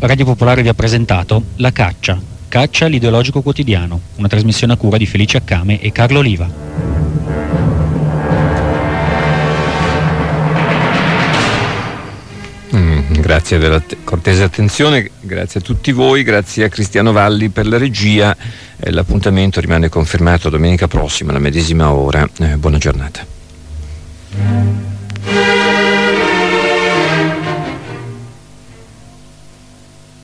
Radio Popolare vi ha presentato La Caccia, l'ideologico quotidiano, una trasmissione a cura di Felice Accame e Carlo Oliva. Grazie della cortese attenzione, grazie a tutti voi, grazie a Cristiano Valli per la regia. L'appuntamento rimane confermato domenica prossima alla medesima ora. Buona giornata.